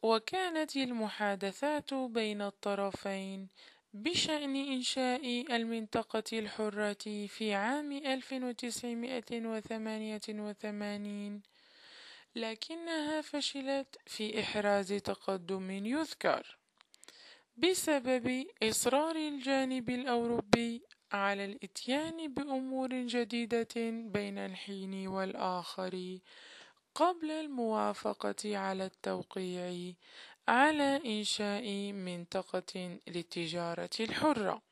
وكانت المحادثات بين الطرفين بشأن إنشاء المنطقة الحرة في عام 1988، لكنها فشلت في إحراز تقدم يذكر بسبب إصرار الجانب الأوروبي على الإتيان بأمور جديدة بين الحين والآخر قبل الموافقة على التوقيع على إنشاء منطقة للتجارة الحرة.